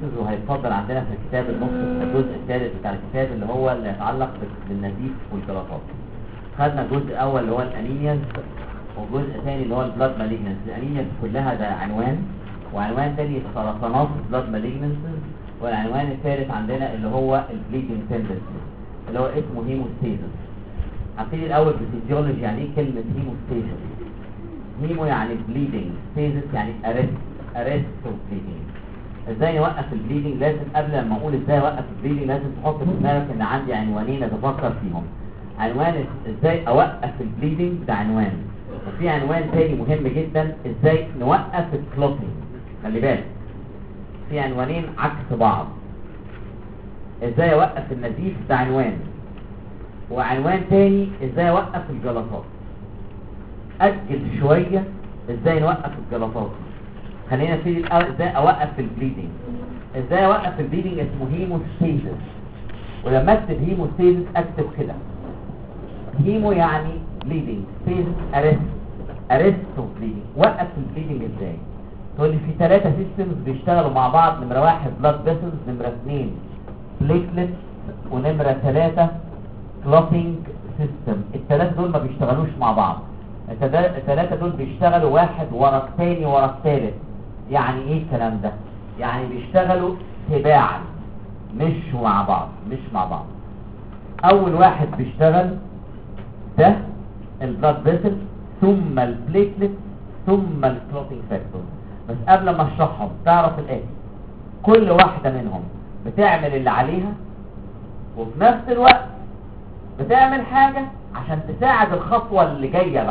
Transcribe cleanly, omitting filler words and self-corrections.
مالجنسز، وهيتفضل عندنا في الكتاب الجزء الثالث بتاع الكتاب اللي هو اللي يتعلق بالنزيف والجلطات. خدنا الجزء الاول اللي هو الانيمياز، والجزء الثاني اللي هو البلاد مالجنس. الانيمياز كلها ده عنوان، وعنوان ثاني سرطانات البلاد مالجنسز، والعنوان الثالث عندنا اللي هو البليدنج تندنسي اللي هو اسمه هيموستاسيس. هبتدي الاول بالفيزيولوجي. يعني ايه كلمه هيموستاسيس؟ هيمو يعني بليدنج، ستاسيس يعني ارست اوف بليدنج. ازاي نوقف البليدنج؟ لازم قبل ما اقول ازاي اوقف البليدنج لازم تحط في دماغك ان عندي عنوانين اتفكر فيهم. عنوان ازاي اوقف البليدنج ده عنوان، وفي عنوان تاني مهم جدا ازاي نوقف الكلوتينج. خلي بالك في عنوانين عكس بعض. ازاي اوقف النزيف ده عنوان، وعنوان تاني ازاي اوقف الجلطات. اجل شويه ازاي نوقف الجلطات. خلينا نبتدي الاول ازاي اوقف البليدنج. ازاي اوقف البليدنج اسمه هيموستاسيس. ولما اكتب هيموستاسيس اكتب كده، هيمو يعني بليدنج، ستاسيس ارست اوف بليدنج. وقف البليدنج ازاي؟ تقول لي في 3 سيستمز بيشتغلوا مع بعض. نمره 1 بلاد فيسلز، نمره 2 بليتلت، ونمره 3 كلوتينج سيستم. ال3 دول ما بيشتغلوش مع بعض. ال3 دول بيشتغلوا واحد ورا الثاني ورا الثالث. يعني ايه الكلام ده؟ يعني بيشتغلوا تباعا مش مع بعض. اول واحد بيشتغل ده البلاد فيسل، ثم البليتلت، ثم الكلوتينج فاكتور. بس قبل ما اشرحهم تعرف الاتي: كل واحده منهم بتعمل اللي عليها، وفي نفس الوقت بتعمل حاجه عشان تساعد الخطوه اللي جايه